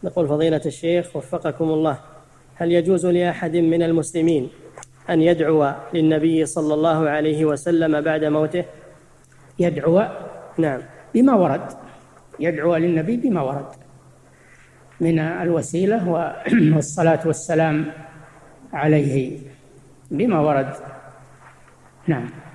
نقول فضيلة الشيخ وفقكم الله، هل يجوز لأحد من المسلمين أن يدعو للنبي صلى الله عليه وسلم بعد موته؟ يدعو نعم. بما ورد، يدعو للنبي بما ورد من الوسيلة والصلاة والسلام عليه بما ورد. نعم.